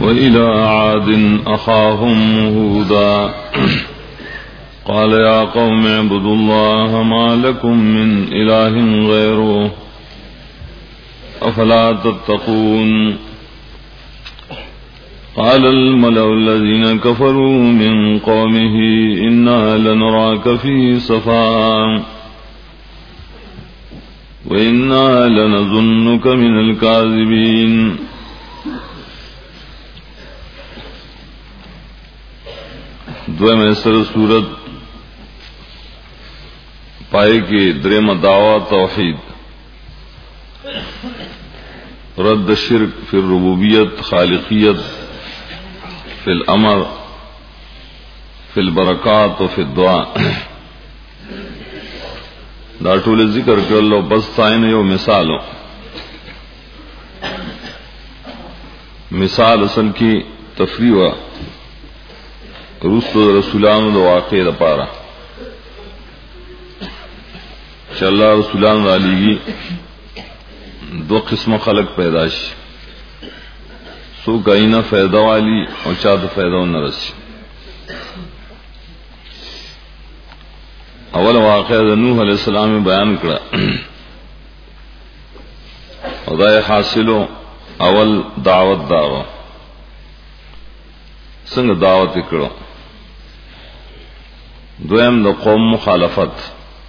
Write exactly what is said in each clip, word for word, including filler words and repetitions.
وإلى عاد أخاهم هودا قال يا قوم اعبدوا الله ما لكم من إله غيره أفلا تتقون قال الملأ الذين كفروا من قومه إنا لنراك في سفاهة وإنا لنظنك من الكاذبين دویم سر سورت پائے کی درم دعوی توحید رد شرک فی الربوبیت خالقیت فی الامر فی البرکات و فی الدعاء دا ټول ذکر کړل بس تاین یو مثالو مثال اصل کی تفریح رسول رسولانو د واقع لپاره چې الله رسولان علیږي دو قسم خلق پیدا شي سو غینا فائدہ والی او چا د فائدہ نه رسي اول واقع د نوح علیہ السلام بیان کړه او دا حاصلو اول دعوت داوا څنګه دعوت وکړو دویم د قوم مخالفت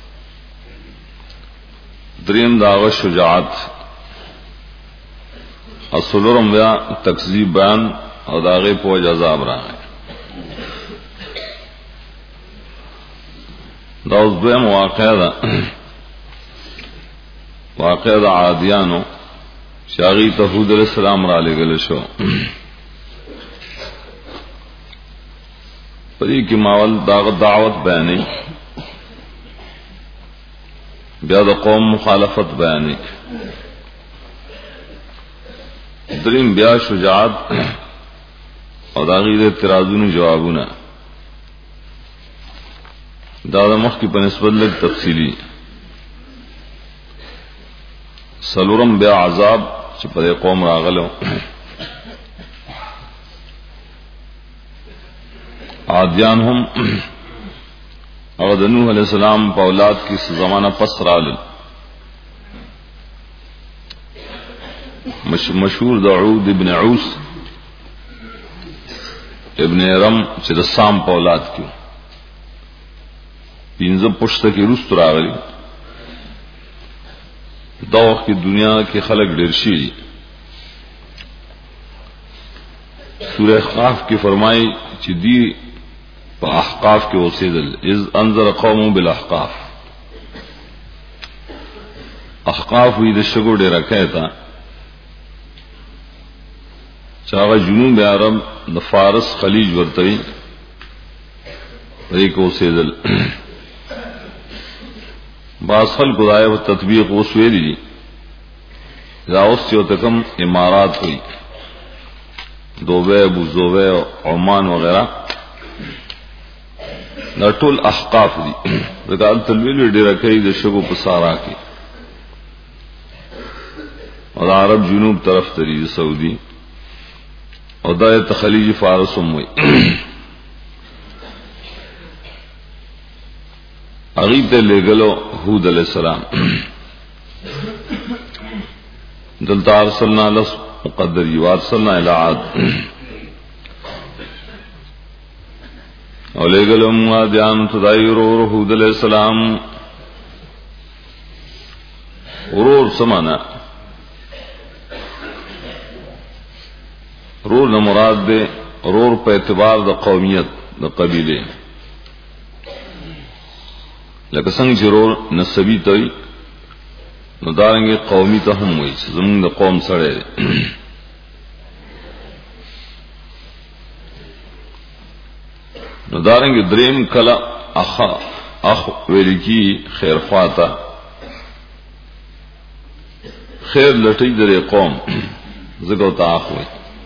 دریم داغ شجاعت اصلورم بیا تکذیب بیان او داغه پوج عذاب راغی دا اوس دویم واقع ده واقع د عادیانو شاغی تهود علیہ السلام را لګل شو پدې کې ماول داغ دعوت بیانې بیا د قوم مخالفت بیانې دریم بیا شجاعت او داغې د اعتراضونو جوابونه دا د مخ کې په نسبت لږ تفصیلی سلورم بیا عذاب چې په قوم راغلو عادیان هم او د نوح علیہ السلام په اولاد کې زمانہ پس رال مشهور داود ابن عوس ابن ارم چې د سام په اولاد کې پینځه پښته کې روس راغلي دا وخت کې دنیا کې خلک ډېر شي سورہ احقاف کې فرمایي چې دی په احقاف کې اوسېدل اذ انذر قوم بالاحقاف احقاف وی د شګو ډېر راکایتا چاغه جنوب عرب د فارس خلیج ورته وی کو اوسېدل باس خلق دای او تطبیق وسوي دي دا اوس یو تکم امارات وی دوبه ابو زوبه عمان وغیرہ دا ټول احقاف دي دا تلویل ډیره کوي د شګو په سارا کې او د عرب جنوب طرف ته دي سعودي او د خلیج فارس هم وي اغیب ته لګلو هود علیہ السلام دلته ارسلنا لس مقدر یوارسلنا الی عاد او لګلو ما دیان خدای ورور هود علیہ السلام ورور سمانا ورور نه مراد ده ورور په اعتبار د قومیت د قبیله لکه څنګه چې ورور نسبی ته نو دارنګه قومي ته هم وایي زموږ د قوم سره نو دارنګه دریم کلا اخا اخ ویل کی خیر خواته خیر لټی درې قوم زګو ته اخوي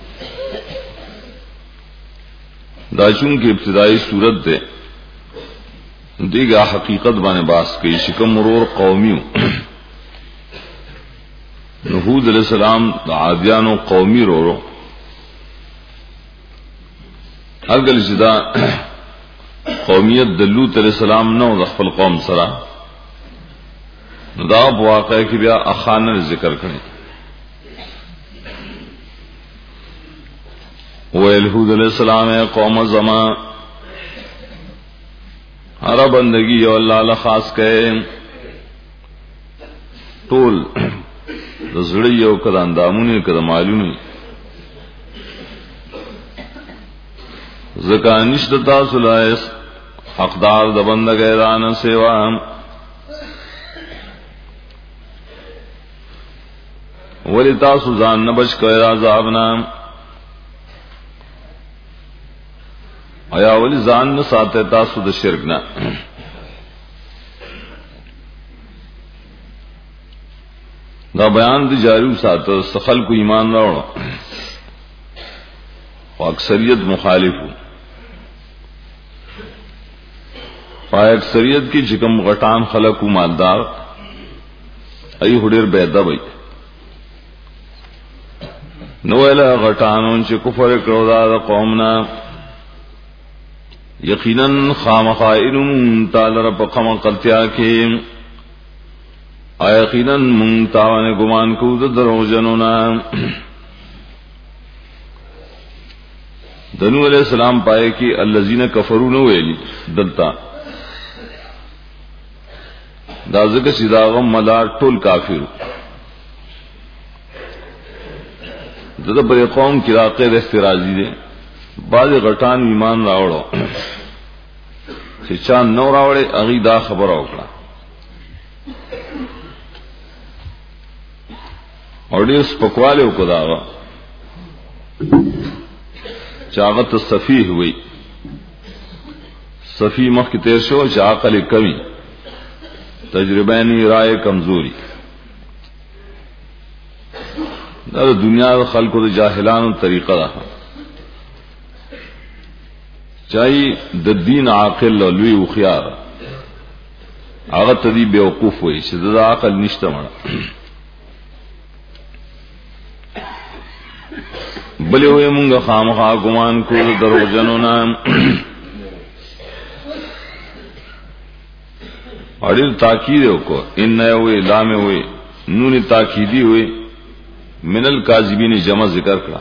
دا چون کې ابتدائی صورت ده دیگه حقیقت باندې باس کوي شکم مرور قومیو هود علیہ السلام د عادیانو قومي رورو اگر جدا قومیت د لوط علیہ السلام نو د خپل قوم سره دا واقع کی بیا اخانه ذکر کړي ویل هود علیہ السلام قوم زما ہر بندگی یو الله له خاص کړي ټول زړی یو کړه اندامونه کړه مالونه زکانش دتا سلائس حقدار د بندګیران سیوا ولی تاسو ځان نه بچ کړئ عذاب نه آیا ولی ځان نه ساتي تاسو د شرک نه دا بیان دی جاری ساتو سخل کو ایمان راوړو او اکثریت مخالفو پای اکثریت کی جکم غټان خلق او مالدار ای هډیر بیدا وای نو ویلا غټانون چې کفر کړو دا قومنا یقینا خامخائن تعالی رب قم قلتیا کې یقینا مون تاونه ګمان کو د درو جنونا دنو علیہ السلام پائے کہ الذین کفروا نو ویلی دلتا دا ذکر سیداغم ملار ټول کافر دغه پر قوم کی راقه د استرازی دي بعض غټان ایمان راوړو چې چا نو راوړي اغي دا خبر اوکړه اور دې سپکواله وکړه چاغت صفیح ہوئی صفی مخ کی تیر شو چې عقل کمی تجربانی رائے کمزوری دا دنیا د خلقو د جاهلانو طریقه ده چای د دین عاقل لوی او خيار هغه تدی بیوقوف وي چې د عقل نشته مړه بلې وې مونږه خامخا ګمان کول درو جنو نام اړیر تاکید وکړه ان وې لام وې نون تاکیدی وې من الکاذبین جمع ذکر کړه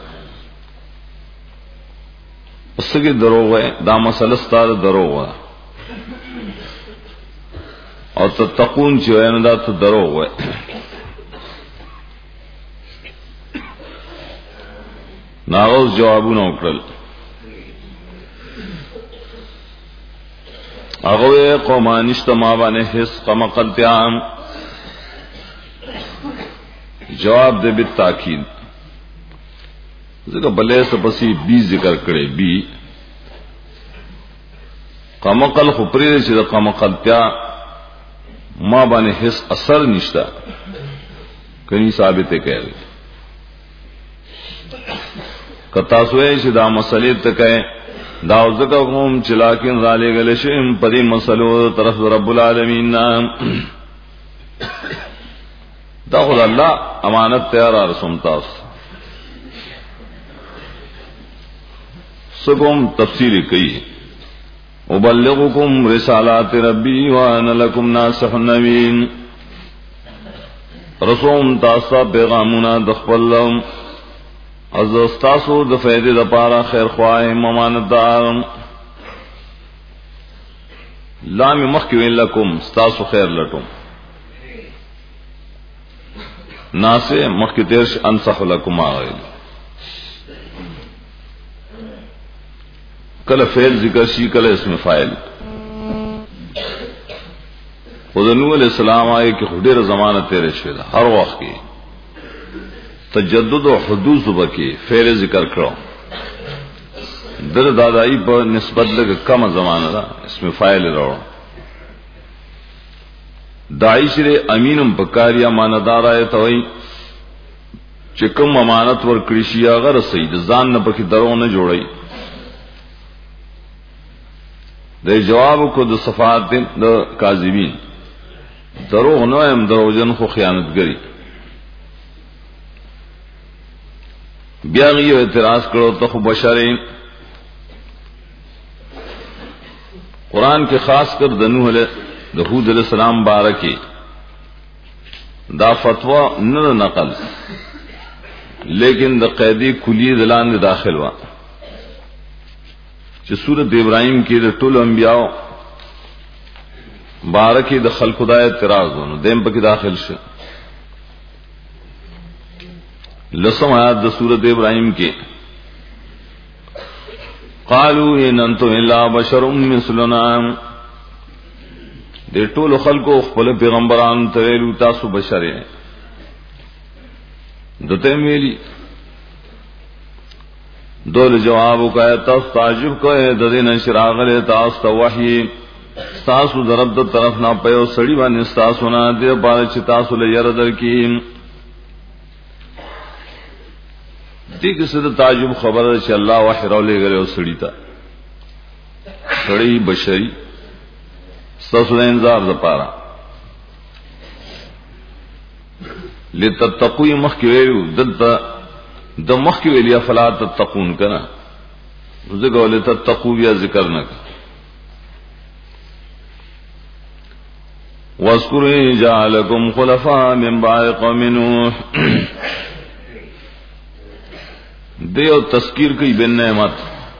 اسګه دروغ وې دا مسله ستاره دروغ وې او تتقون چې وې نه دا ته دروغ وې ناغوز جوابونه وکړل هغه قومانشت ما باندې حس قمقلتیام جواب دې بالتاکید ځکه بلې سپسی بی ذکر کړي بی قمقل خو پرې چې د قمقلتیا ما باندې حس اثر نشتا کني ثابت کوي کتا سوې چې دا مسلې ته کوي دا ځکه کوم چې لکن زالې غل شیم په دې مسلو طرف رب العالمین دا خو الله امانت تیار رسوم تاسو سقوم تفسیری کوي ابلغکم رسالات ربی وانا لکم ناصح نبین رسوم تاسو پیغامونه د خپلم از استاسو د فائدې لپاره خیر خوای مماندار لام مخکی لکم استاسو خیر لټوم ناسه مخکی تیرش انصح لکم اغیل کله فعل ذکر شي کله اسم فاعل خدانو علیہ السلام آئے کہ خډیر زمانہ تیرے شوی دا هر وخت کې تجدد او حدوث وکي فعل ذکر کړو در دادائی په نسبت لګ کم زمانہ دا اسم فاعل راو داعی شری امینم بکاریا ماندار آیت وای چې کوم امانت ور کړی شي هغه رسید ځان نه پکې درو نه جوړي د جواب کو د صفات د کاذبین درو نه هم دروژن خو خیانتګری بیا غي اعتراض کړو ته خو بشرین قرآن کے خاص کر دنوح علیہ ہود علیہ السلام بارکی دا فتوی نہ نقل لیکن دا قیدی کلی دلان داخل وا چې سورۃ ابراہیم کی دا ټول انبیاء بارکی دا خلق خدا اعتراض ونو دیم پکی داخل شو. لسم آیات دا سورۃ ابراہیم کی قالوا ان انتم الا بشر مثلنا دے ټول خلقو خپل پیغمبران ته ویلو تاسو بشر یې دته ویلي دول جواب وکړه تاسو تعجب کوئ د دې نشراغ له تاسو ته وحی تاسو درب د طرف نه پيو سړی باندې تاسو نه دې بار چې تاسو له ير درکې دې کې څه تعجب خبره چې الله وحی راولې غره سړی ته سړی بشری تاسو د انذار لپاره لتتقوا مخک ویلو دلته د مخک ویلیا فلا تتقون کنا زګو لتتقوا بیا ذکر نه واذكروا جعلكم خلفاء من بعد قوم نوح دیو تذکیر کی بن نعمت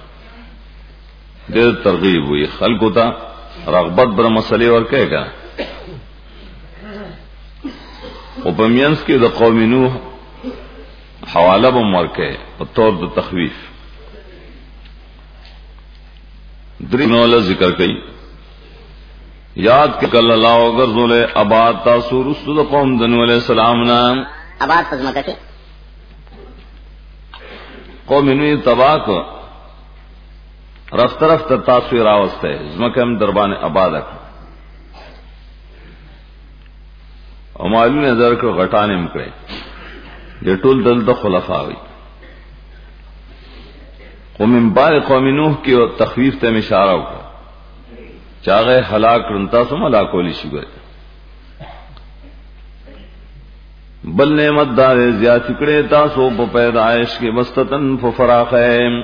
دیر ترغیب ہوئی خلق ہوتا رغبت بر مسئلے اور کہے گا اوپمینس کے دا قوم نوح حوالہ بمور کے طور دا تخویف درنولا ذکر کئی یاد کہ کل اللہ اگر ذولے اباد تاسو رسل دا قوم دنو علیہ السلام نام اباد پزمکہ کے قوم نوح تباہ کو رفت رفت تاسو راوست ہے زمکم دربان ابادک او معلوم نظر کو غټانه مکړي د ټول دلته خلفا وي قوم بعد قوم نوح کی او تخفیف ته اشاره وکړه چاغه هلاک رنتا سم هلاکول شي ګره بل نعمت دار زیات کړي تاسو په پیدائش کې مستتن ففراخم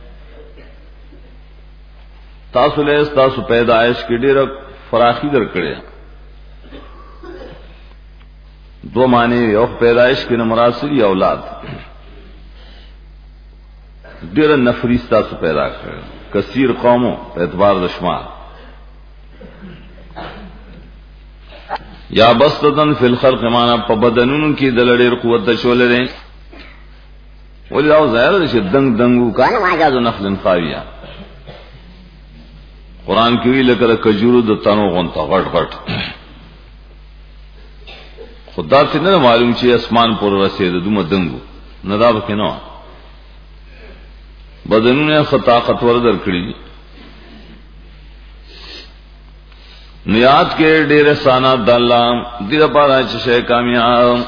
تاسو له تاسو پیدائش کې ډېر فراخي درکړي دو معنی یو پیدائش کې مراسل اولاد ډېر نفری تاسو پیدا کړ کثیر قومو په اعتبار د شمار یا بسطن فی الخلق معنا په بدنونو کې د لړې قوت د شول لري ولې او ظاهر شي دنګ دنګو کنه واجاز نخل خاویہ قرآن کی وی لکه کجورو د تنو غونته غټ غټ خدا ته نه معلوم چې اسمان پر رسید دومره دنګو ندا وکې نو بدنونه خطاقت ور درکړي نیات کې ډېر سانات د الله دې لپاره چې شی کامیاب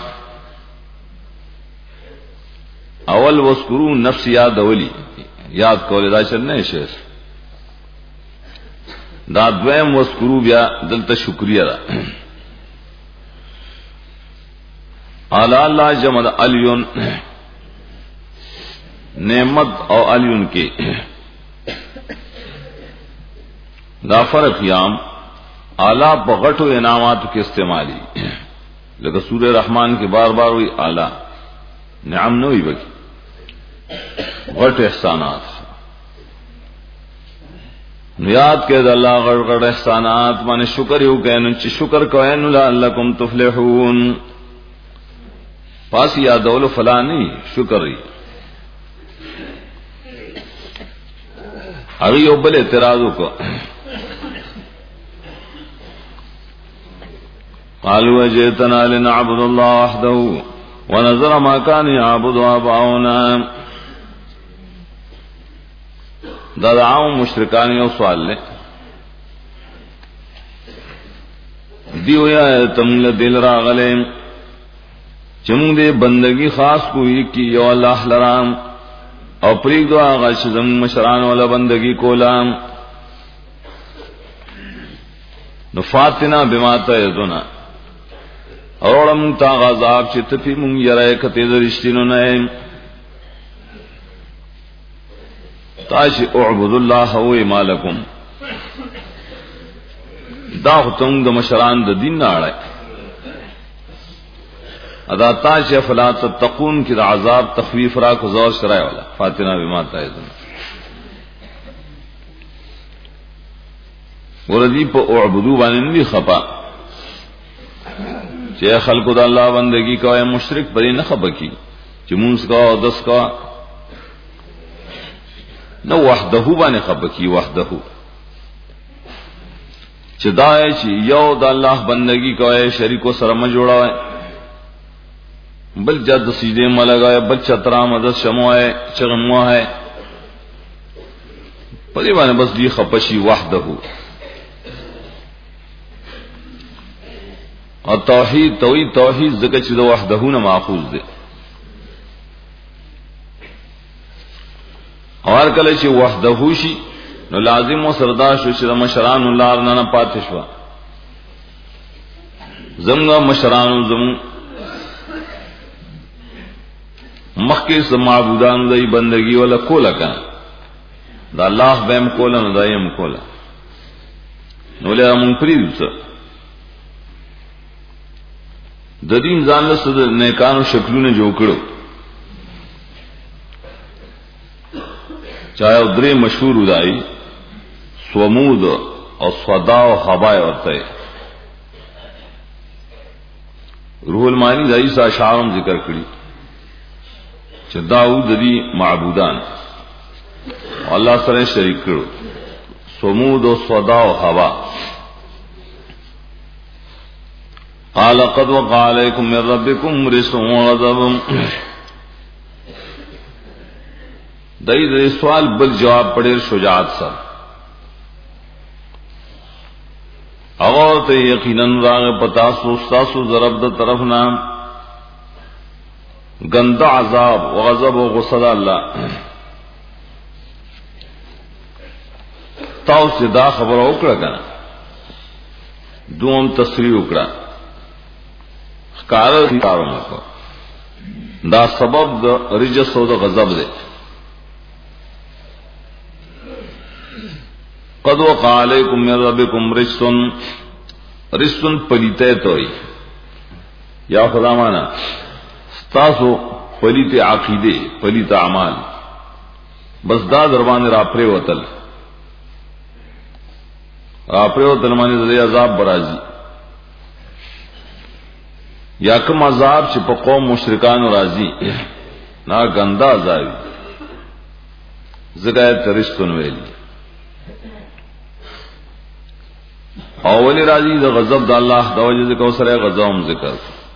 اول وذکروا نفس یاد اولی یاد کول دا چل نه شي دا دویم وذکروا بیا دلته شکریا ده اعلی اللہ جمد علیون نعمت او علیون کے دا فرق یام اعلی بغٹو انعامات کے استعمالی لیکن سورہ رحمان کے بار بار ہوئی اعلی نعم نہ ہوئی بکی غٹ احسانات نیاد کے اللہ غٹ غٹ احسانات مانے شکر یو کہنن چی شکر کوئن لعلکم تفلحون پاس یادولو فلا نہیں شکر ری اگی اوبل اعتراضوں کو قالوا جئتنا لنعبد الله وحده ونذر ما كان يعبد آباؤنا دا دعاو مشرکان یو سوال لے دیو یا تم لدل راغلے چمون دے بندگی خاص کوئی کی یو اللہ لرام او پریک دعا غشزم مشران والا بندگی کولام نفاتنا بما تعظنا اورم تا غذاب چت پی مون یرای کتے درشتینو نئے تاش اعبد اللہ و مالکم دا ختم د مشران د دین نه اړه ادا تا چې فلا تتقون کی د عذاب تخفیف را کو زور شرای والا فاتنا بما تعذن وردی په اعبدو باندې نه خپا چې خلکو د الله بندگی کوي مشرک پرې نه خپکی چې مونږ کا او دس کا نو وحده باندې خپکی وحده چې دای چې یو د الله بندگی کوي شریکو سره ما جوړاوي بل جد سیدے میں لگایا بل چترا مدد شمو ہے چغمو ہے پدی باندې بس دی خپشی وحده او توحید توحید توحید ذکر چې وحده نه ماخوذ دی اور کله چې وحده شي نو لازم او سردا شو چې مشران الله نه نه پاتې شو زمغه مشران زم مخکې سم معبودان دی بندگی ولا کولا کنه دا الله بهم کولا نه دایم کولا نو له مون پریږ څه د دین ځان له سود نیکانو شکلونه جوړ کړو چاہے درې مشهور ودای سومود او صدا او حبای ورته روح المانی دای سا شعرم ذکر کړی چې داوود دی معبودان الله سره شریک کړو سومود او صدا او حوا قال قد وقع عليكم من ربكم رجس وغضب دای دې سوال بل جواب پڑھے شجاعت سره او ته یقینا راغ پتا سو تاسو ضرب د طرف نام گندا عذاب و غضب و غصه الله تاسو دا خبر وکړه کنه دوم تصریح وکړه کار کارونه کو دا سبب د رجس او د غضب دی قد وقع علیکم من ربکم رجس رجس پلیته توي یا خدا معنا تاسو پلیت عقیده پلیت اعمال بس دا دروان را پرې وتل را پرې وتل باندې د عذاب برازي یا کوم عذاب چې په قوم مشرکان راضي نا غندا عذاب زګای ترشتون ویلي اولی راضي د غضب د الله د وجه ذکر سره غضب ذکر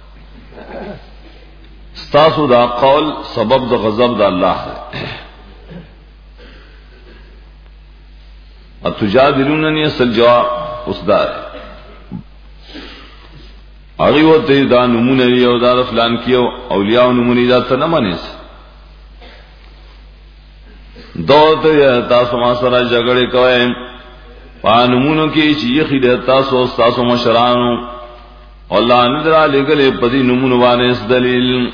ستاسو دا قول سبب د غضب د الله ہے اتجادلوننی اصل جواب اس دا ہے اغي وته دا نمونه یو دا فلان کیو اولیاء نمونه دا ته نه مانیس دوته تاسو ما سره جګړه کوي پانمونو کې چې یخی د تاسو تاسو مشرانو الله نظر علیګلې پدی نمونه باندې دلیل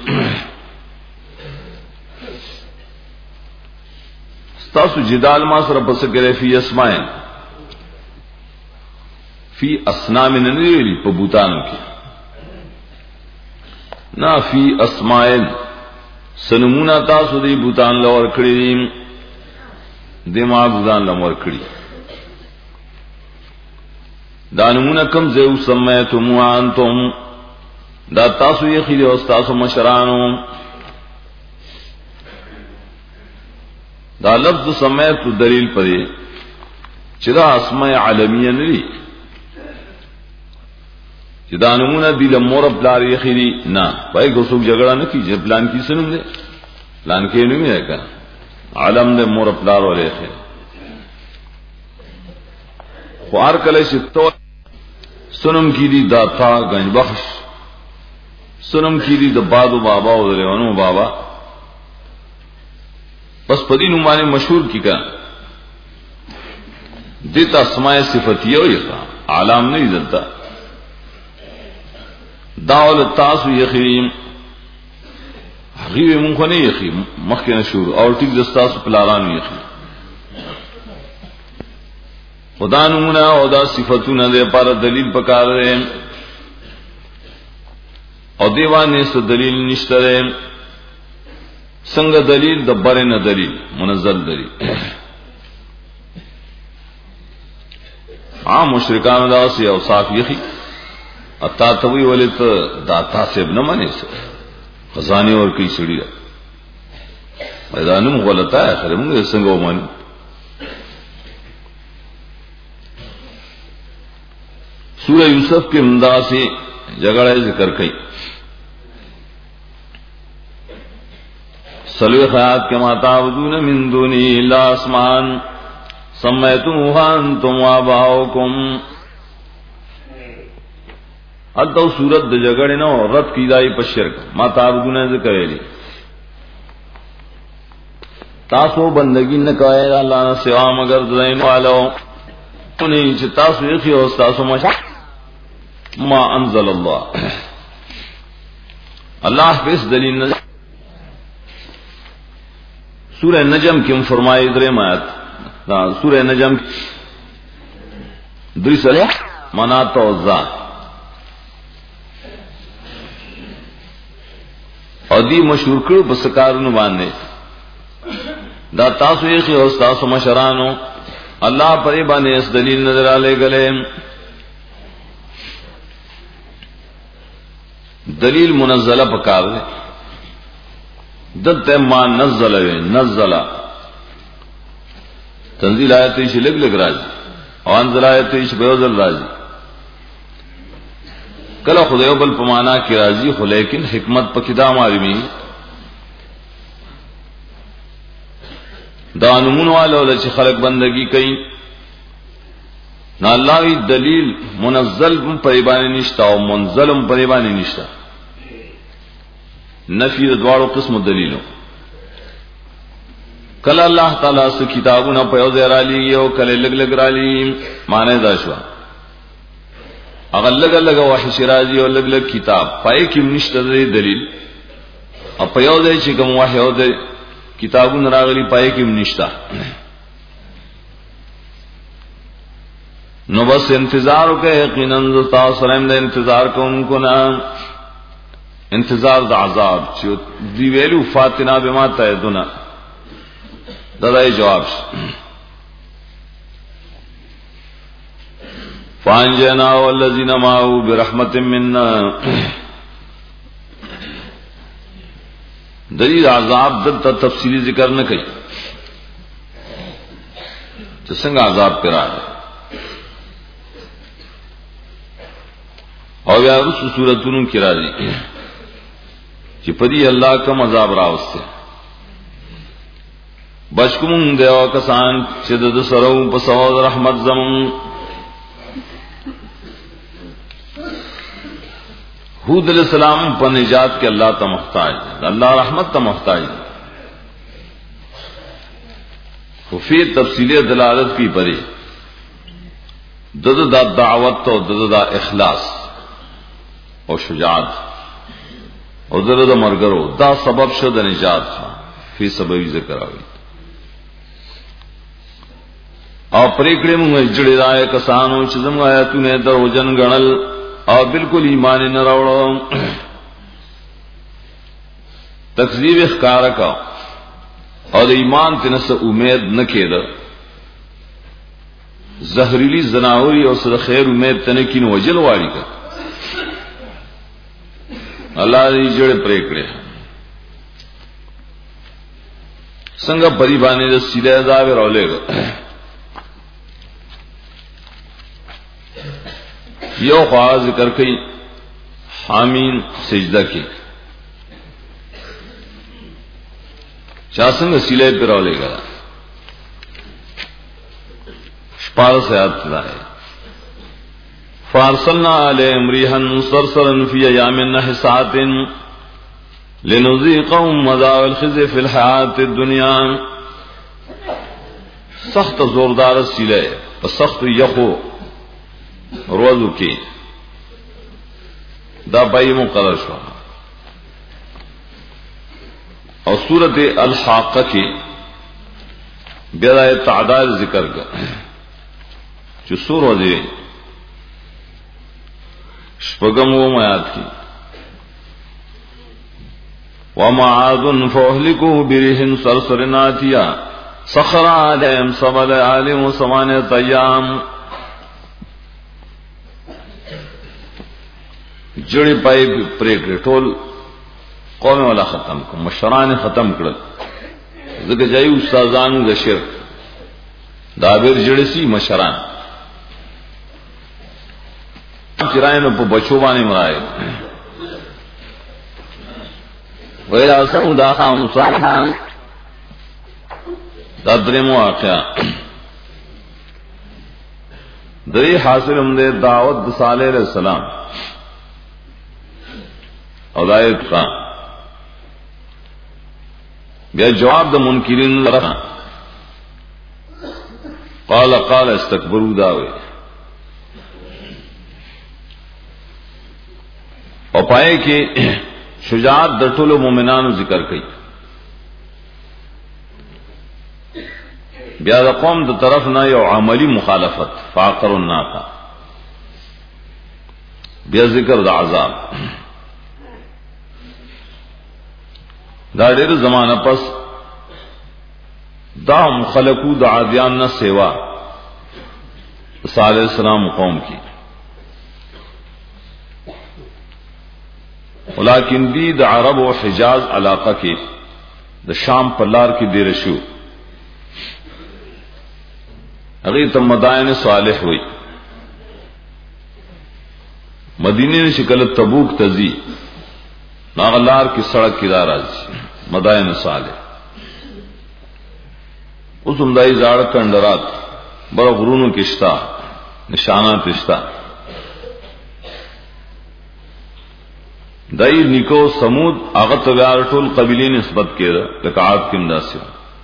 تاسو جدال ما سره پس کړې فی اسماء فی اصنام ننویلی په بوتانو کې نا فی اسماء سنمونه تاسو دی بوتان لور کړی دی ما بوتان لور کړی دا نمونه کم زیو سمیتم وانتم دا تاسو یې خېله او تاسو مشرانو دا لفظ سمیت دلیل پدې چې دا اسماء عالمیه نه دي چې دا نمونه دی لمور بلار یې خېلی نه پای کو څوک جګړه نه کیږي پلان کی سنم دې پلان کې نه مې کا عالم دې مور بلار ولې خېل خوار کله شتو سنم کی دی داتا گنج بخش سنم کی دی د بادو بابا او دریوانو بابا بس پدی نمانے مشہور کی کا دیتا اسماء صفتیہ ہوئی عالم نہیں دلتا داول تاسو یخیم حقیوی منخو نہیں یخیم مخی نشور اور ٹک دستاسو پلارانو یخیم خدا نمونه او دا صفاتونه دے پر دلیل پکار دے او دیوانه سو دلیل نشته دے څنګه دلیل دبر نه دلیل منزل دلیل عام مشرکان دا سی اوصاف یخی اتا توی ولت داتا سیب نه منی سو خزانه اور کی سړی میدانم غلطه ہے خیر موږ څنګه ومن سورہ یوسف کے ممدا سے جگڑے ذکر کئی سلوی خیات کے ماتعبدون من دونی الا اسمان سمیتموها انتم وآباؤکم التو سورت د جگڑے نو رد کی دائی پر شرک ماتعبدون ذکر ہے تاسو بندگی نہ کوئے اللہ نہ سوا مگر دین والو انہیں چ تاسو یخی او تاسو مشا ما انزل اللہ اللہ اس دلیل نہ سورہ نجم کی فرمائے درے مات سورہ نجم دوی سلے منات و عزا اور دی مشہور کرو پس کارنو باندے دا تاسو یخی او تاسو مشرانو اللہ پر بانے اس دلیل نظر آلے گلے دلیل منزلہ پکار دے دت ما نزل نزل تنزیل آیت ایش لگ لگ راجی وانزل آیت ایش بیوزل راجی کلا خدایو بل پمانا کی راجی خو لیکن حکمت پا کدا معلومی دا نمون والا لچ خلق بندگی کئی نا اللہ وی دلیل منزل پریبانی نشتا و منزل پریبانی نشتا نفی دوارو قسم دلیلوں کل اللہ تعالیٰ سے کتابوں پیو زیرا لی او کل لگ لگ را لی مانے داشوا اگر لگ لگ وحی شرازی او لگ لگ کتاب پائے کم نشتا دلیل او پیو دے چکم وحی او دے کتابوں راغلی پائے کم نشتا نو بس انتظار کے یقیناً تاثرین دے انتظار کو ان کو نام انتظار دا عذاب چیو دی ویلو فاتنا بما تعدنا دادائی جواب فانجینا والذین معه برحمت مننا دلیل عذاب دلتا تفصیلی ذکر نہ کئی جسنگا عذاب پر آئے اور یا اس صورتوں کی راضی کہ پدی اللہ کم عذاب راوس سے بشکم دیو کسان چدد سرو پسود رحمت زمن حود علیہ السلام پر نجات کے اللہ تا محتاج اللہ رحمت تا محتاج خفی تفصیل دلالت کی پری دد دا دعوت و دد دا اخلاص اور شجاعت اور دد دا مرگرو دا سبب شد نجات تھا فی سببی ذکر آگئی اور پریکڑے میں جڑے رائے کسانو چزم آیا تو نے در وجن گنل اور بالکل ایمان نہ روڑو تکذیب اخکار کا اور ایمان تنس امید نہ کھید زہریلی زناوری اور صد خیر امید تنکین وجل واری کا اللہ دی جڑے پریکڑے سنگا پری بانے دا سیدھے عذاب رولے گا یو خواہ ذکر کئی حامین سجدہ کی چاسنگ سیلے پر اولے گا شپار سے آت لائے فارسلنا علیہم ریحن صرصرا فی ایام نحسات لنذیقهم مذاق الخزي فی الحیات الدنیا سخت زوردار سیلے سخت یخو روزو کی دا بائی مقرر شو اور سورت الحاقہ کی بیدائے تعداد ذکر کر چې سور ودی شپږم و میات کی وما عاد فاهلكوا بريح صرصر ناتيا سخر عليهم سبع ليال وثمانية أيام جڑی پای پریکړه ټول قوم ولا ختم کو مشران ختم کړل زګه جاي استادانو د شرک دا بیر جړی سي مشران چرایانو په بچو باندې مرای ویلا سودا خام صالحان دا درمو واقعا دری حاصل هم دے دعوت صالح علیہ السلام اولایت خان بیا جواب د منکرین لرا قال قال استكبروا داوی او پائے کہ شجاعت د ټولو مومنانو ذکر کړي بیا د قوم د طرف نه یو عملی مخالفت فاقر الناقه بیا ذکر د عذاب دا ډېر زمانہ پس دا مخلقو د عادیان نه سیوا صالح السلام قوم کی ولیکن دی د عرب او حجاز علاقہ کې د شام په لار کې ډیر شو هغه ته مدائن صالح وای مدینه شکل تبوک تزي ناغلار کی سڑک کی داراز مدائن صالح اس امدائی زاڑ کندرات بڑا غرونوں کشتا نشانات اشتا دائی نکو سمود آغت ویار ټول قبیلی نسبت کے دا لکعات کی امداسی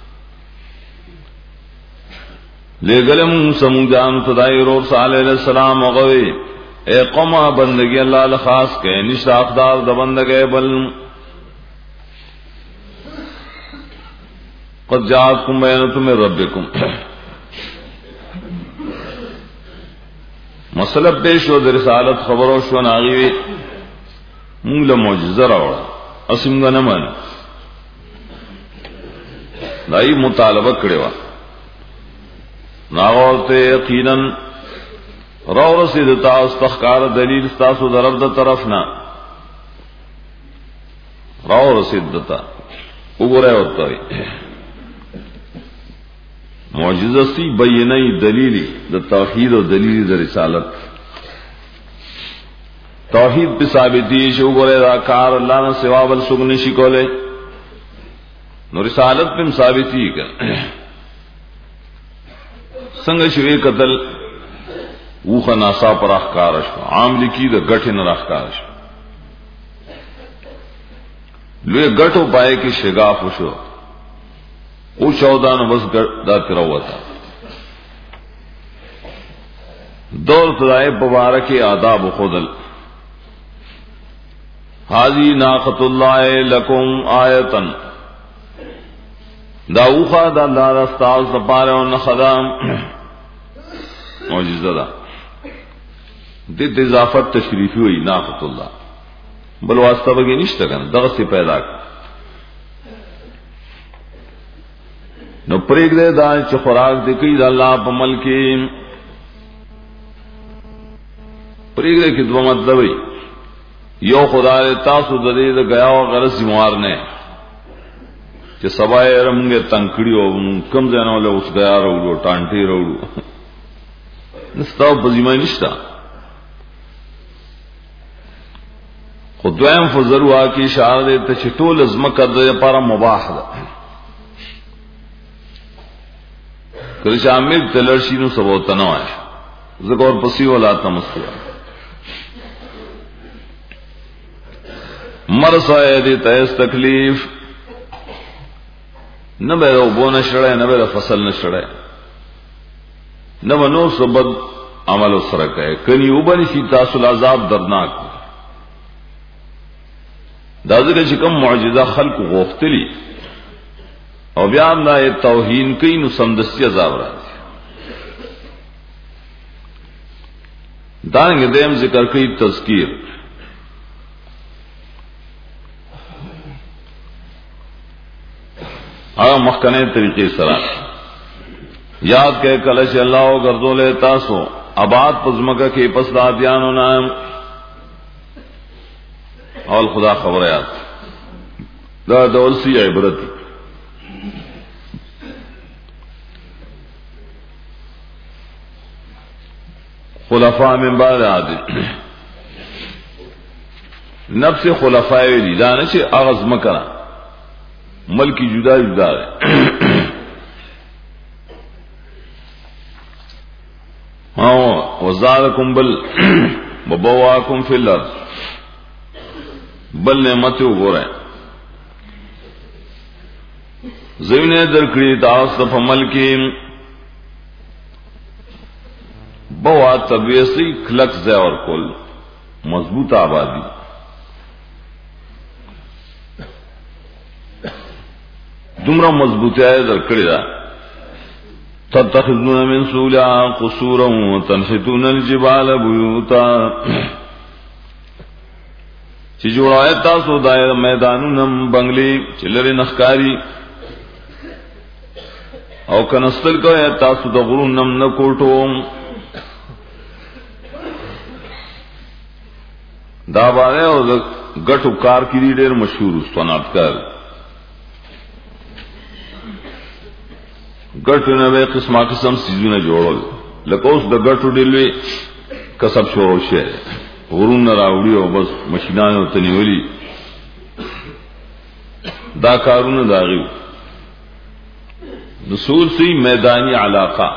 لے گلم سمودان تدائی رور صالح علیہ السلام وغوی اے قوما بندگی اللہ لخاص کے نشت اقدار دا بندگے بل قد جاءتکم بینۃ من ربکم مسئلہ پیش ہو در رسالت خبرو شو ناغیوی مونگ لمعجزہ راوڑا اسمگا نمان دائی مطالبہ کڑیوا ناغورتے یقیناً رو رسید تا استخکار دلیل ستاسو درب دا طرف نا رو رسید تا اگرے ہوتا ہے معجزتی بینائی دلیلی دا توحید و دلیلی دا رسالت توحید پہ ثابتی شو گرے دا کار اللہ نا سواب السگنی شکولے نو رسالت پہ ثابتی کر سنگ شوی قتل وخ ناسا پر اخکارش عام لکی دا گٹھ نہ اخکارش لوی گٹھو پائے کی شگاف وشو او چودان بس دا تروتا دور تدائے مبارک آداب خودل حاضی ناقۃ اللہ لکم آیتن دا اوخا دا اللہ رستاز دپارے و نخدام معجزہ دا دیت اضافت تشریفی ہوئی ناقۃ اللہ بل واسطہ بگی نشتا کنا دغت سے پیدا کر نو پریگ دے دا چھ خوراک دکی دا اللہ پا ملکی پریگ دے کی دو مطلب ہوئی یو خدا دے تاسو دے دا گیا و غرص زموار نے چھ سبائے رمگے تنکڑی ہو کم زینا والے اس گیا روڑو ٹانٹی روڑو نستاو پزیمائی نشتا خود دویم فضرو آکی اشارہ دیتا چھ طول ازمکہ دے پارا مباح دا کرش عامل تلرشی نو سبو تنو آئے ذکر پسی والا تمسکیا مرسا ہے دیتا ہے اس تکلیف نہ میرا ابو نشڑے نہ میرا فصل نشڑے نہ منو سبد عمل اسرک ہے کنی اوبنی سی تاسل عذاب دردناک دازر چکم معجزہ خلق غوفتلی او بیان دا توہین کئی نو سمدستی عذاب راځي دانګ دیم ذکر کوي تذکیر. هغه مخکنه طریقې سره یاد کې کله چې الله او ګرځولې تاسو آباد پزماکه کې پس دادیانو نام اول خدا خبره یاد دا ډول سی عبرت. خلفاء من بعد عادل نفس خلفاء ویلی دا نه چې اغاز مکړه ملکی جدا جدا ہے. ہاں وزارکم بل وبواکم فی الارض بل نعمتو گو رہے زمینیں درکڑی تاسو په ملکی بوا طبیعی کلک زے اور کل مضبوط آبادی دمرا مضبوط ہے درکڑی دا تتخذون من سولها قصورا وتنحتون الجبال بیوتا چی جوڑائے تاسو دائر میدانونم بنگلی چلر نخکاری او کنستل کو ہے تاسو دا غرونم نکوٹو دا بارے او دا گٹو کار کی دی دیر مشہور صنعتکار گٹو نوے قسمہ قسم سیزونا جوڑل لکوس دا گٹو ڈلوی کسب شورو شہر غرون نراوڑی او بس مشینان و تنیولی دا کارون داغیو نصول سی میدانی علاقہ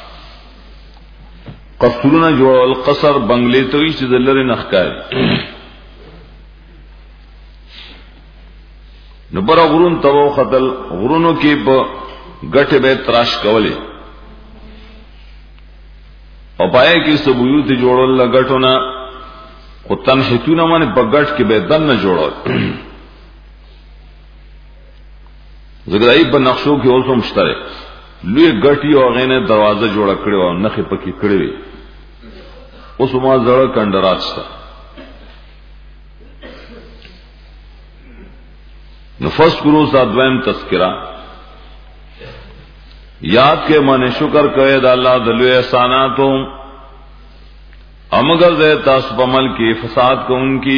قصرون جوڑل قصر بنگلے توی چی دلر نخکاری نبرا غرون تبو خطل غرونو کی با گٹ بے تراش کولے او پائے کی سبویوت جوڑل لگٹونا خود تنحتونا مانے پا گٹ کی بے دن نہ جوڑل زگرائی پا نقشو کی اوسو مشترے لوی گٹی او غینے دروازہ جوڑا کڑے و نخی پکی کڑے وی اسو ما زڑا کندرات شتا نفس کرو سا دویم تذکرہ یاد کے من شکر کرے دا اللہ دلوی احساناتو امگر دے تاسو پمل کی فساد کو ان کی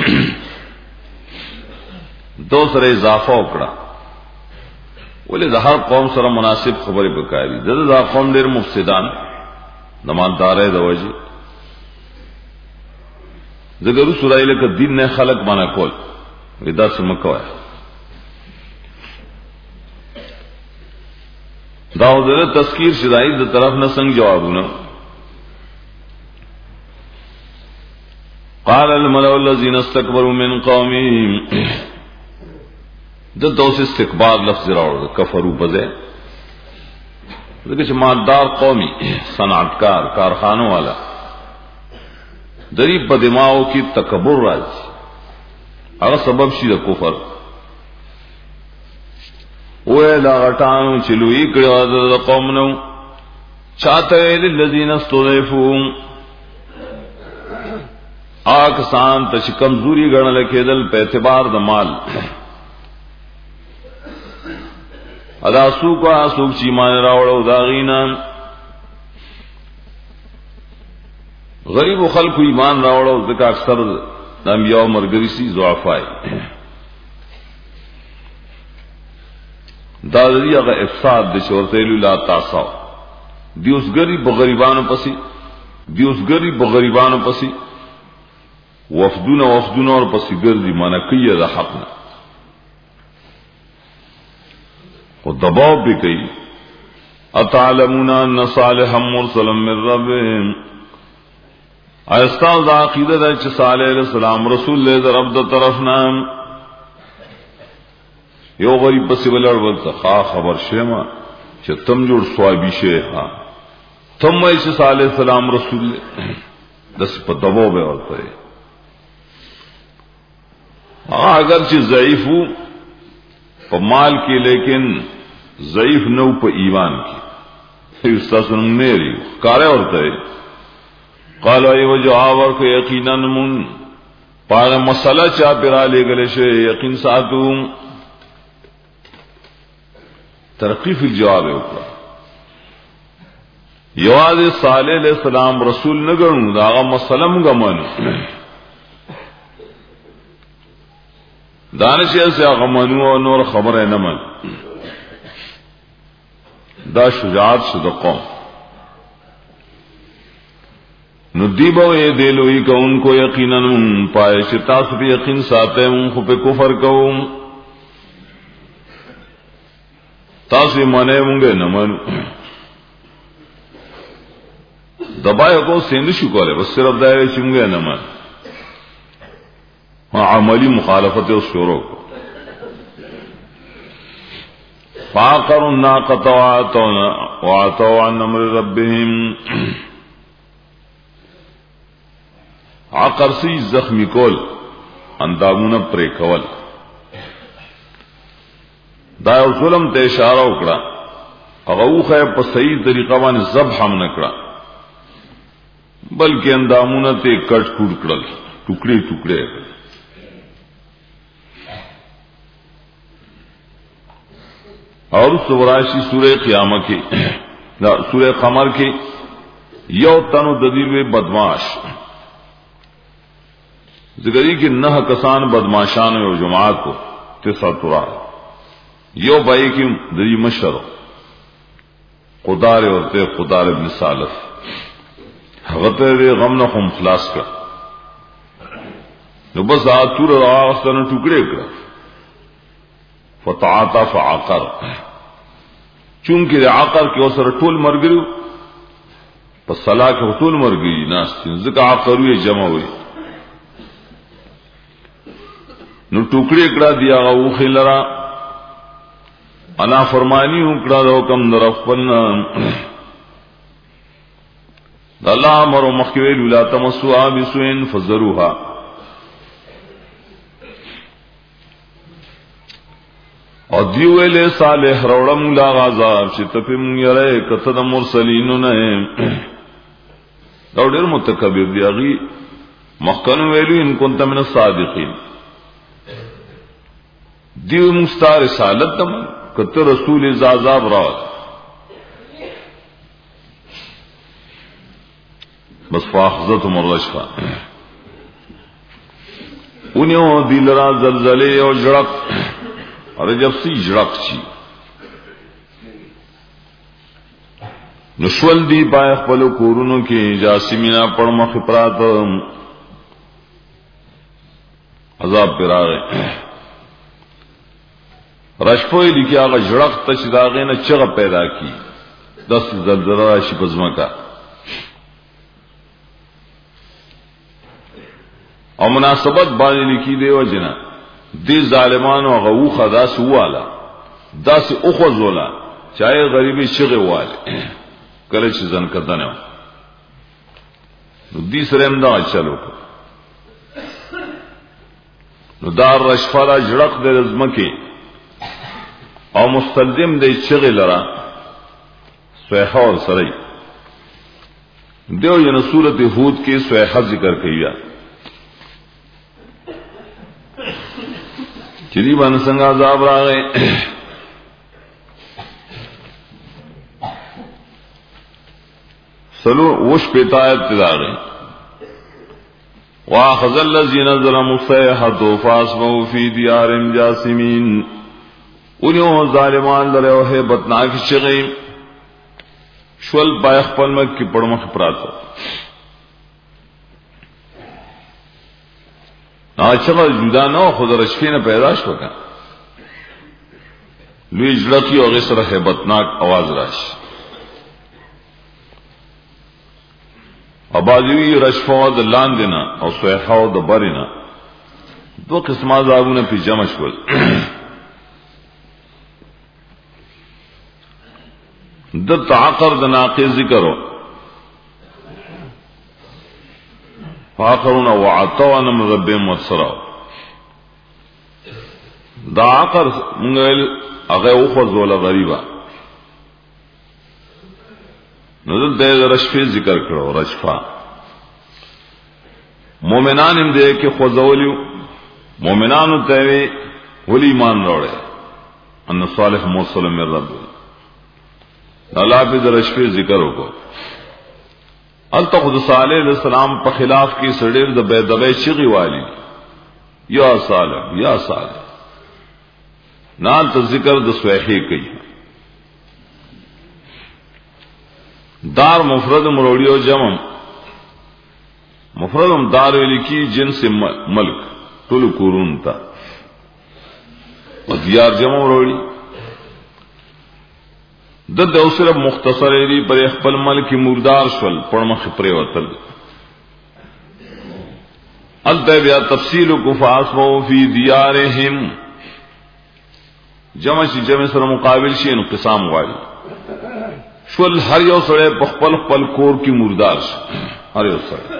دوسرے اضافہ اکڑا ولی دا ہر قوم سره مناسب خبری بکاری دا دا قوم دیر مفسدان نماندارے دا وجی ذکر سرائی لکا دین نے خلق مانا کول ویدہ سمکو ہے داو در تذکیر شدائی دا طرف نسنگ جوابونا قال الملأ الذين استكبروا من قومهم دلتا اس استکبار لفظ راوڑ کفرو بزے لیکن چھ مادار قومی صنعتکار کارخانوں والا دریب بدماؤ کی تکبر راج اگر سبب شید کفر اوے لاغتانو چلوئی کڑی قومنو چاہتے للذین استضعفوا آکسان تچ کمزوری گڑن لکے دل پہ اعتبار دمال ادا سوک و سوک چی مان راوڑو داغینا غریب و خلق و ایمان راوڑو ذکا اکثر انبیاء مرگریسی ضعفائی دادری اگا افساد دے شورتیلو لا تاساو دیوسگری بغریبانو پسی دیوسگری بغریبانو پسی وفدون وفدون اور پسی گردی مانا کئی دا حقنا و دباؤ بھی کئی اتعلمون ان صالحا مرسلا من ربهم ایستاز دا عقیدہ دا چھ صالح علیہ السلام رسول لے در رب دا طرفنا یو غریب بسی بلر بلتا خواہ خبر شیما چھ تم جوڑ سوابی شیخا تم ایچ صالح علیہ السلام رسول لے دس پا دباؤ بے اور پرے اگر چھ ضعیف ہو پا مال کی لیکن ضعیف نو پا ایمان کی استاذ سنم نیری کارے اور تے قال ایو جواب ورکو یقینا من پاغه مسله چا پیرا لګل شي یقین ساتو ترقیف الجواب وکړه یواز صالح علیہ السلام رسول نګړو دا هغه مسله موږ مانو دانش یې هغه مانو نور خبره نه من دا شجاعت صدقه نو دیبو یہ دیلوئی کا ان کو یقیناً پائے شتاس بھی یقین ساتے ہوں خو پہ کفر کہوں تاسی مانے مونگے نمانو دبائے کو سیندشو کولے بس صرف دائے چمگے نمان ہاں عملی مخالفت اس شروع کو فاقروا الناقة وعتوا عن امر ربهم عقر سی زخمی کول اندامونه پرې کول دا یو ظلم ته اشاره وکړه هغه خو په صحیح طریقه باندې ذبح هم نه کړه بلکې اندامونه ته کټ کټ کړل ټوکړي ټوکړي اور سوراشی سورہ قیامت کی سورہ قمر کی یو تنو دلیل بدماش ذکری کی نہ کسان بدماشان و جماعت کو تسعۃ یو بائی کی دری مشر قدار اور تے قدار ابن سالف غتر غم نہ قوم خلاص کا نو بس اتور راستن ٹکڑے کړ فتعاطف عقر چونکہ عقر کے اوسر ټول مرګرو په صلاح کې ټول مرګي ناس ځکه عقر یې جمع وي نو ټوکړي کړه دیا او خلرا انا فرمانی وکړه د حکم در خپل الله امر مخویل لا تمسوا بسوء فزروها او دیویلے صالح روڑم لا غازاب چې تپم یره کته د مرسلینو نه دا ډېر متکبر دی اغي مخکنو ویلو ان كنت من الصادقین دیو مستار رسالت تم کته رسول عذاب را بس فاخذت مرشفا اونیو دلرا زلزلے او جړق اور جب سی جڑک چی نشول دی پای خپل کورونو کې جاسمینا پړمخ پرات عذاب پر راغی رشپوی لیکي هغه جړک ته چې داغې نه چغه پیدا کی دس زلزلہ راشي پزما کا او مناسبت باندې لیکي دی وجنا دی ظالمانو غو خدا سوالا داس اخذولا چاہے غریبی شغه واله کله چې ځن کدنه نو دې سره هم دا چلو نو دار رشفلا جړق د زمکه او مستلزم د شغه لرا سویحور سره دیو ینه سورته هود کې سویح ذکر کړیا چری باندې څنګه عذاب راغی سلو وش پتایت تدارے واخذ الذين ظلموا الصيحة فاصبحوا في ديارهم جاثمين انہوں ظالمان لره ہے بدناک شغی شول پای خپل مک کی پړمخ پراته ناچغه جدا نو خود رشفینه پیدا شو کا لوی جلتی او غسر هیبتناک आवाज راش اباجوی رشفو د لاندنا او سویحو د برینا دو قسمه عذابونه په جمع شول د تعقر د ناقض ذکرو فاخرون وعطوا ان ربهم وسرا دا عقر مونږ هغه اوخذ ولا غریبا نو د رشفه ذکر کړو رشفه مومنان هم دې کې خوځولیو مومنانو ته ولي ایمان راوړل ان صالح موصل من رب الله په درشپې ذکر وکړو التقد صالح علیہ السلام په خلاف کې سړیر د بيدبې شغي والی یا صالح یا صالح نال ته ذکر د سویحی کوي دار مفرد مروڑیو جمع مفردم دار ولیکی جنس ملک طول قرون تا و دیار جمع مروڑی د د صرف مختصر دی پر خپل ملک مردار شول پړمخ پرې وتل البته بیا تفصیل کو فاسمو فی دیارهم جمع شي جمع سره مقابل شي انقسام غواړي شول هر یو سره په خپل خپل کور کې مردار شي هر یو سره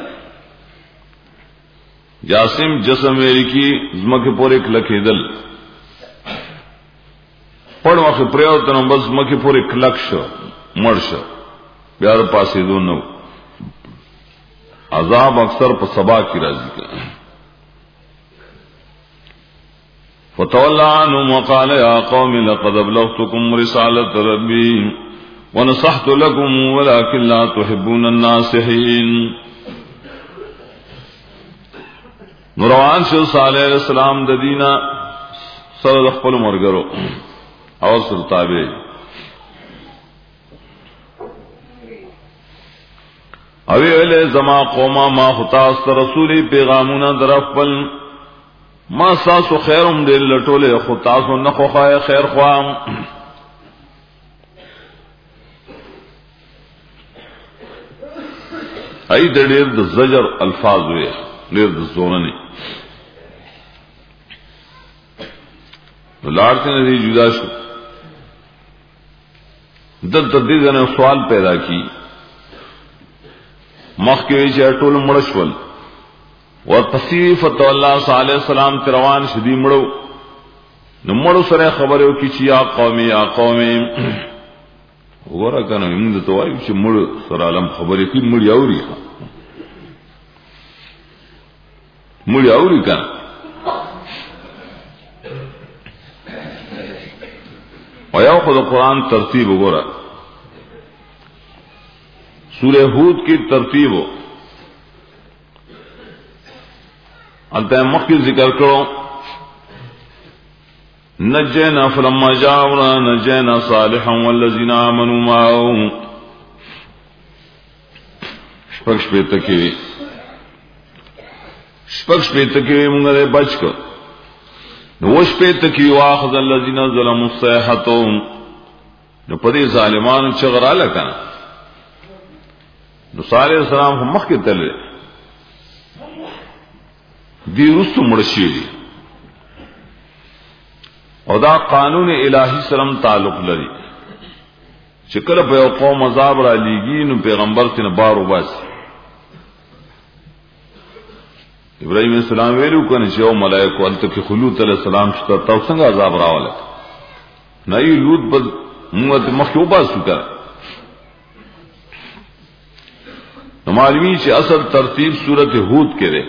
جاسم جسم ویکی زمکه پورې کلکېدل پړ وخت پریو ته نو بس مکه پورې کلک شو مړ شو بیا پاسې دونو عذاب اکثر په سبا کی راځي فتولى عنهم وقال يا قوم لقد ابلغتكم رسالة ربي ونصحت لكم ولكن لا تحبون الناصحين. نوروان شو صالح علیہ السلام د دینا سره خپل مرګرو او سره تابع او ویله زما قومه ما خطاست رسول پیغامونه در خپل ما ساسو خیرم دل لټوله خطاسو نه خوخه خیر خوام ای د ډیر د زجر الفاظ وي ډیر د زونني ولارته نه جدا شو د تدې نه سوال پیدا کی مخکې چې ټول مړشول وتصیفت الله صلی الله علیه وسلم تروان شدی مړو نو مړو سره خبرو کی چې یا قومي یا قومي وګوره کنه موږ ته وایو چې مړ سره علم خبرې کی مړ یاوري مړ یاوري کنه ویاو خود قرآن ترتیب وګوره سورہ ہود کی ترتیب انتہ مخی ذکر کرو نجینا فلما جاؤنا نجینا صالحا والذین آمنوا معه شپکش پیتکی شپکش پیتکی منگره بچ کر نوش پیتکی واخذ الذین ظلموا الصیحة نو پدی ظالمان چغرا لکنا نو صالح علیہ السلام هم مخ کې تل دی رستو مرشی دی او دا قانون الہی سلام تعلق لري چې کله په یو قوم عذاب را لېږي نو پیغمبر تنه بارو باسي ابراهيم السلام ویلو کنه چې او ملائکه ولته کې خلود علیہ السلام شته تاسو څنګه عذاب راواله نه یې لوط بد موږ مخ یو باسو کړ نو معلومی چې اصل ترتیب سورت ہود کے دے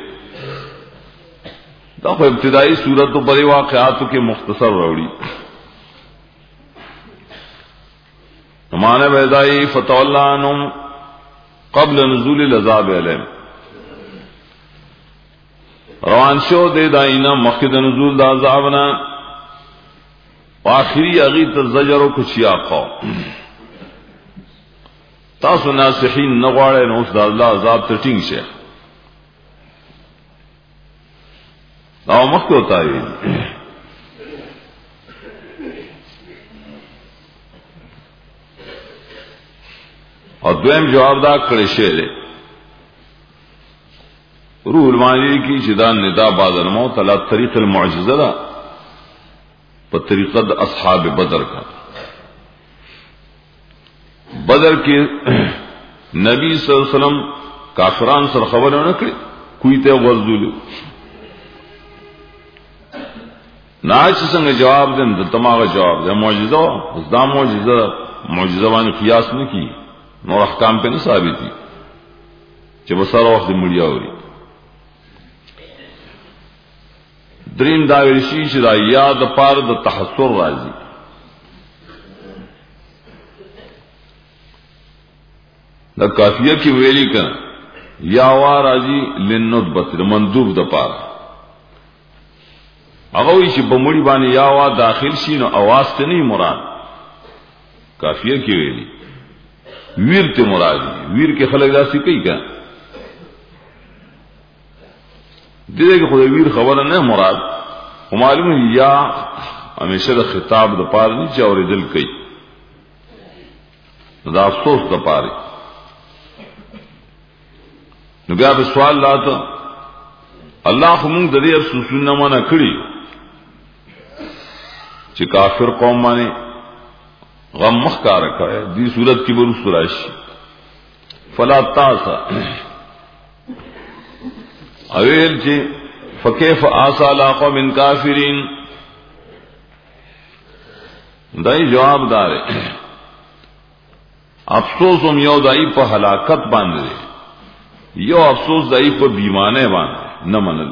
دا خو ابتدائی سورت تو بڑے واقعاتوں کے مختصر روڑی نمانے بیدائی فتح اللہ عنہم قبل نزول العذاب علیہم روان شو دے دائینا مخد نزول دا عذابنا آخری اغیت الزجر و کچھ آقا تاسو ناسحین نغواړي نو اوس د الله عذاب ته ټینګ شه دا مخکې وتاوي او دویم جواب دا کړی شه روح المانی کی جدان ندا بعد الموت علی طریق المعجزه دا په طریقه د اصحاب بدر کا بدر کے نبی صلی اللہ علیہ وسلم کافران سره خبر نه کړی کوی ته ورزول ناچ څنګه جواب دین د تماغه جواب د معجزه او دا معجزه معجزه باندې قیاس نه کی نو احکام په نه ثابت دي چې بسره وخت مړیا وری دریم دا ورشي چې دا یا د پاره د تحسر راځي. دا کافیه کې ویلي کړه یا وا راځي لنذبت مندوب د پاره هغه وی چې بمړي باندې یا وا داخل شي نو اواز ته نه مراد. کافیه کې ویلي ویر ته مراد ویر کې خلک داسې کوي کا دغه کې خو ویر خبره نه مراد خو معلومه یا همیشه د خطاب د پاره نه چې اوریدل کوي دا افسوس د پاره. نو بیا به سوال لاته الله خو موږ د دې افسوسونه منع کړی چې کافر قوم باندې غم مخکار کړي دې صورت کې ورس راشي فلا تاسا اویل چې فكيف آسا لا قوم کافرین دای جواب دار افسوس هم یو دای په هلاکت باندې یو افسوس دای په بیمانه باندې نه منل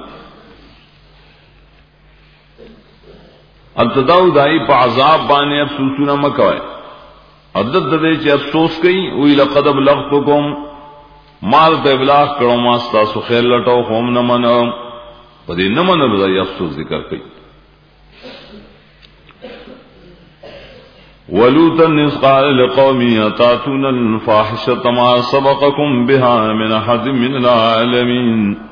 ابتداو دای په عذاب باندې افسوسونه مکوي عدد دې چې افسوس کوي وی لقد بلغتکم مال ته ابلاغ کړو ما تاسو خیر لټو هم نه منو په دې نه منلو دای افسوس ذکر کوي. ولوطا إذ قال لقومه أتأتون الفاحشة ما سبقكم بها من أحد من العالمين